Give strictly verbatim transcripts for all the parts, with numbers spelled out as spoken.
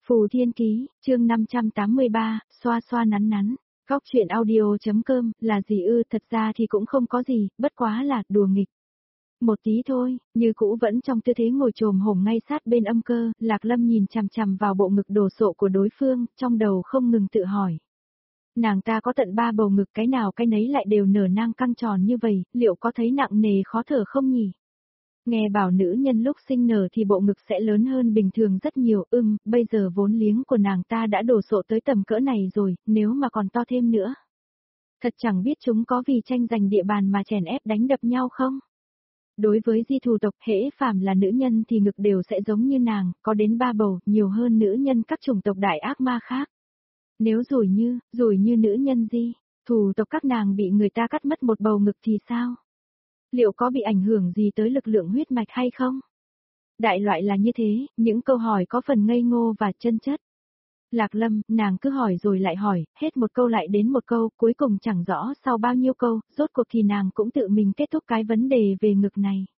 Phù Thiên Ký, chương năm trăm tám mươi ba, xoa xoa nắn nắn. Góc chuyện audio.com, là gì ư, thật ra thì cũng không có gì, bất quá là, đùa nghịch. Một tí thôi, như cũ vẫn trong tư thế ngồi trồm hổm ngay sát bên âm cơ, Lạc Lâm nhìn chằm chằm vào bộ ngực đồ sộ của đối phương, trong đầu không ngừng tự hỏi. Nàng ta có tận ba bầu ngực, cái nào cái nấy lại đều nở nang căng tròn như vậy, liệu có thấy nặng nề khó thở không nhỉ? Nghe bảo nữ nhân lúc sinh nở thì bộ ngực sẽ lớn hơn bình thường rất nhiều, ưm, bây giờ vốn liếng của nàng ta đã đổ sộ tới tầm cỡ này rồi, nếu mà còn to thêm nữa. Thật chẳng biết chúng có vì tranh giành địa bàn mà chèn ép đánh đập nhau không? Đối với di thù tộc, hễ phàm là nữ nhân thì ngực đều sẽ giống như nàng, có đến ba bầu, nhiều hơn nữ nhân các chủng tộc đại ác ma khác. Nếu rủi như, rủi như nữ nhân di, thù tộc các nàng bị người ta cắt mất một bầu ngực thì sao? Liệu có bị ảnh hưởng gì tới lực lượng huyết mạch hay không? Đại loại là như thế, những câu hỏi có phần ngây ngô và chân chất. Lạc Lâm, nàng cứ hỏi rồi lại hỏi, hết một câu lại đến một câu, cuối cùng chẳng rõ sau bao nhiêu câu, rốt cuộc thì nàng cũng tự mình kết thúc cái vấn đề về ngực này.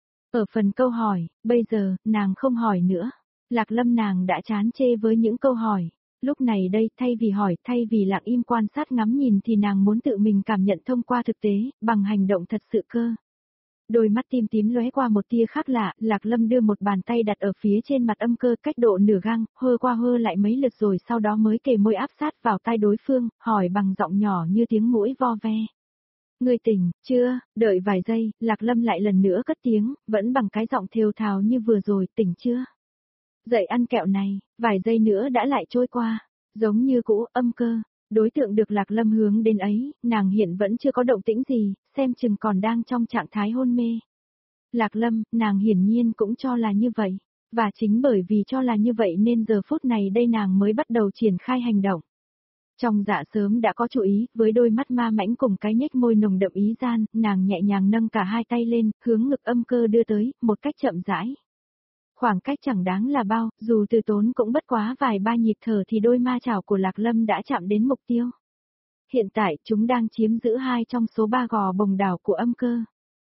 Ở phần câu hỏi, bây giờ, nàng không hỏi nữa. Lạc Lâm nàng đã chán chê với những câu hỏi. Lúc này đây, thay vì hỏi, thay vì lặng im quan sát ngắm nhìn thì nàng muốn tự mình cảm nhận thông qua thực tế, bằng hành động thật sự cơ. Đôi mắt tim tím lóe qua một tia khác lạ, Lạc Lâm đưa một bàn tay đặt ở phía trên mặt âm cơ cách độ nửa găng, hơ qua hơ lại mấy lượt rồi sau đó mới kề môi áp sát vào tai đối phương, hỏi bằng giọng nhỏ như tiếng muỗi vo ve. Ngươi tỉnh, chưa? Đợi vài giây, Lạc Lâm lại lần nữa cất tiếng, vẫn bằng cái giọng thều thào như vừa rồi, tỉnh chưa? Dậy ăn kẹo này, vài giây nữa đã lại trôi qua, giống như cũ, âm cơ. Đối tượng được Lạc Lâm hướng đến ấy, nàng hiện vẫn chưa có động tĩnh gì, xem chừng còn đang trong trạng thái hôn mê. Lạc Lâm, nàng hiển nhiên cũng cho là như vậy, và chính bởi vì cho là như vậy nên giờ phút này đây nàng mới bắt đầu triển khai hành động. Trong dạ sớm đã có chú ý, với đôi mắt ma mãnh cùng cái nhếch môi nồng đậm ý gian, nàng nhẹ nhàng nâng cả hai tay lên, hướng ngực âm cơ đưa tới, một cách chậm rãi. Khoảng cách chẳng đáng là bao, dù từ tốn cũng bất quá vài ba nhịp thở thì đôi ma chảo của Lạc Lâm đã chạm đến mục tiêu. Hiện tại, chúng đang chiếm giữ hai trong số ba gò bồng đảo của âm cơ.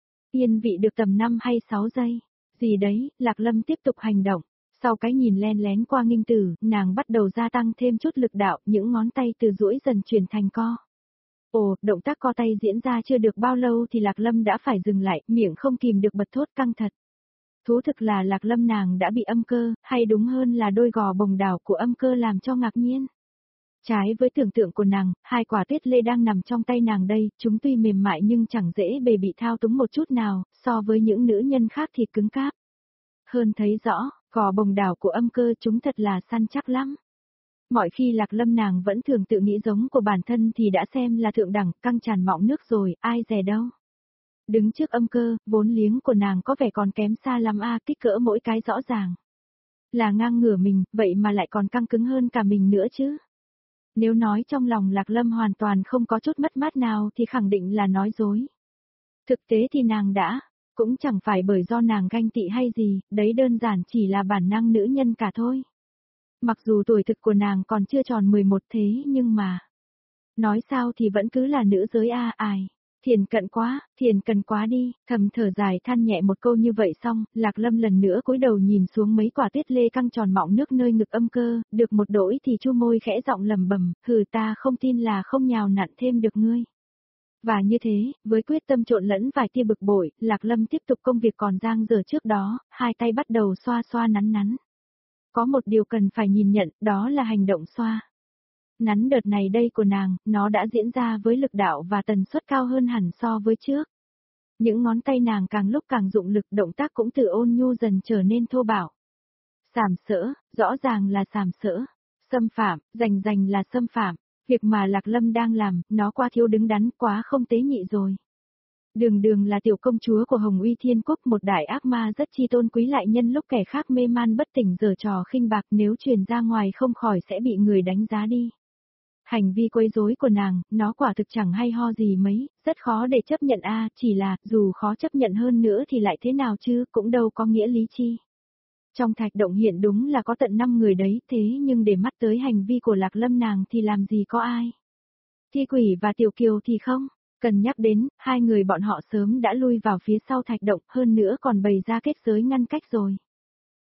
Yên vị được tầm năm hay sáu giây. Gì đấy, Lạc Lâm tiếp tục hành động. Sau cái nhìn len lén qua nghinh tử, nàng bắt đầu gia tăng thêm chút lực đạo, những ngón tay từ duỗi dần chuyển thành co. Ồ, động tác co tay diễn ra chưa được bao lâu thì Lạc Lâm đã phải dừng lại, miệng không kìm được bật thốt căng thật. Thú thực là Lạc Lâm nàng đã bị âm cơ, hay đúng hơn là đôi gò bồng đảo của âm cơ làm cho ngạc nhiên. Trái với tưởng tượng của nàng, hai quả tuyết lê đang nằm trong tay nàng đây, chúng tuy mềm mại nhưng chẳng dễ bề bị thao túng một chút nào, so với những nữ nhân khác thì cứng cáp. Hơn thấy rõ, gò bồng đảo của âm cơ chúng thật là săn chắc lắm. Mọi khi Lạc Lâm nàng vẫn thường tự nghĩ giống của bản thân thì đã xem là thượng đẳng, căng tràn mọng nước rồi, ai dè đâu. Đứng trước âm cơ, vốn liếng của nàng có vẻ còn kém xa lắm a, kích cỡ mỗi cái rõ ràng. Là ngang ngửa mình, vậy mà lại còn căng cứng hơn cả mình nữa chứ. Nếu nói trong lòng Lạc Lâm hoàn toàn không có chút mất mát nào thì khẳng định là nói dối. Thực tế thì nàng đã, cũng chẳng phải bởi do nàng ganh tị hay gì, đấy đơn giản chỉ là bản năng nữ nhân cả thôi. Mặc dù tuổi thực của nàng còn chưa tròn mười một thế nhưng mà, nói sao thì vẫn cứ là nữ giới a ai. Thiền cận quá, thiền cần quá đi, thầm thở dài than nhẹ một câu như vậy xong, Lạc Lâm lần nữa cúi đầu nhìn xuống mấy quả tuyết lê căng tròn mọng nước nơi ngực âm cơ, được một đỗi thì chu môi khẽ giọng lầm bầm, hừ ta không tin là không nhào nặn thêm được ngươi. Và như thế, với quyết tâm trộn lẫn vài tia bực bội, Lạc Lâm tiếp tục công việc còn dang dở trước đó, hai tay bắt đầu xoa xoa nắn nắn. Có một điều cần phải nhìn nhận, đó là hành động xoa nắn đợt này đây của nàng, nó đã diễn ra với lực đạo và tần suất cao hơn hẳn so với trước. Những ngón tay nàng càng lúc càng dụng lực, động tác cũng từ ôn nhu dần trở nên thô bạo. Sàm sỡ, rõ ràng là sàm sỡ. Xâm phạm, rành rành là xâm phạm. Việc mà Lạc Lâm đang làm, nó quá thiếu đứng đắn, quá không tế nhị rồi. Đường đường là tiểu công chúa của Hồng Uy Thiên Quốc, một đại ác ma rất chi tôn quý, lại nhân lúc kẻ khác mê man bất tỉnh giở trò khinh bạc, nếu truyền ra ngoài không khỏi sẽ bị người đánh giá đi. Hành vi quấy rối của nàng, nó quả thực chẳng hay ho gì mấy, rất khó để chấp nhận a, chỉ là, dù khó chấp nhận hơn nữa thì lại thế nào chứ, cũng đâu có nghĩa lý chi. Trong thạch động hiện đúng là có tận năm người đấy, thế nhưng để mắt tới hành vi của Lạc Lâm nàng thì làm gì có ai. Thi Quỷ và Tiểu Kiều thì không, cần nhắc đến, hai người bọn họ sớm đã lui vào phía sau thạch động, hơn nữa còn bày ra kết giới ngăn cách rồi.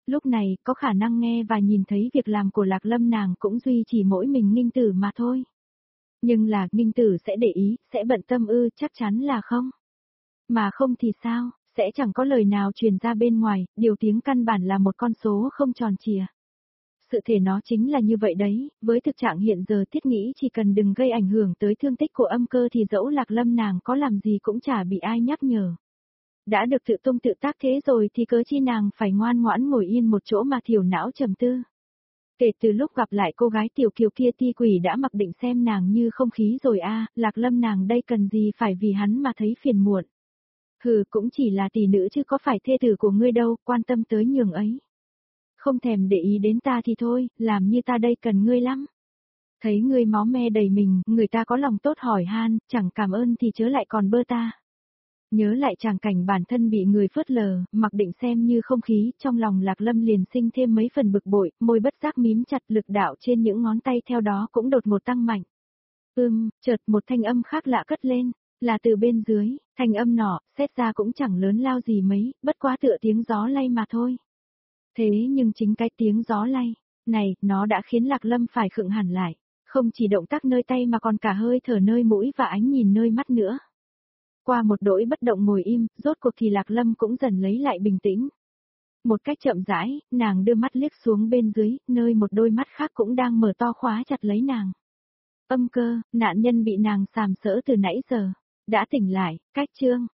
Lúc này, có khả năng nghe và nhìn thấy việc làm của Lạc Lâm nàng cũng duy chỉ mỗi mình Ninh Tử mà thôi. Nhưng là, Ninh Tử sẽ để ý, sẽ bận tâm ư, chắc chắn là không. Mà không thì sao, sẽ chẳng có lời nào truyền ra bên ngoài, điều tiếng căn bản là một con số không tròn chìa. Sự thể nó chính là như vậy đấy, với thực trạng hiện giờ thiết nghĩ chỉ cần đừng gây ảnh hưởng tới thương tích của âm cơ thì dẫu Lạc Lâm nàng có làm gì cũng chả bị ai nhắc nhở. Đã được tự tung tự tác thế rồi thì cớ chi nàng phải ngoan ngoãn ngồi yên một chỗ mà thiểu não trầm tư. Kể từ lúc gặp lại cô gái tiểu kiều kia ti quỷ đã mặc định xem nàng như không khí rồi a, Lạc Lâm nàng đây cần gì phải vì hắn mà thấy phiền muộn. Hừ, cũng chỉ là tỷ nữ chứ có phải thê tử của ngươi đâu, quan tâm tới nhường ấy. Không thèm để ý đến ta thì thôi, làm như ta đây cần ngươi lắm. Thấy ngươi máu me đầy mình, người ta có lòng tốt hỏi han, chẳng cảm ơn thì chớ lại còn bơ ta. Nhớ lại tràng cảnh bản thân bị người phớt lờ, mặc định xem như không khí, trong lòng Lạc Lâm liền sinh thêm mấy phần bực bội, môi bất giác mím chặt, lực đạo trên những ngón tay theo đó cũng đột ngột tăng mạnh. Ưm, chợt một thanh âm khác lạ cất lên, là từ bên dưới, thanh âm nọ, xét ra cũng chẳng lớn lao gì mấy, bất quá tựa tiếng gió lay mà thôi. Thế nhưng chính cái tiếng gió lay, này, nó đã khiến Lạc Lâm phải khựng hẳn lại, không chỉ động tác nơi tay mà còn cả hơi thở nơi mũi và ánh nhìn nơi mắt nữa. Qua một đỗi bất động ngồi im, rốt cuộc thì Lạc Lâm cũng dần lấy lại bình tĩnh. Một cách chậm rãi, nàng đưa mắt liếc xuống bên dưới, nơi một đôi mắt khác cũng đang mở to khóa chặt lấy nàng. Âm cơ, nạn nhân bị nàng sàm sỡ từ nãy giờ, đã tỉnh lại, cách chương.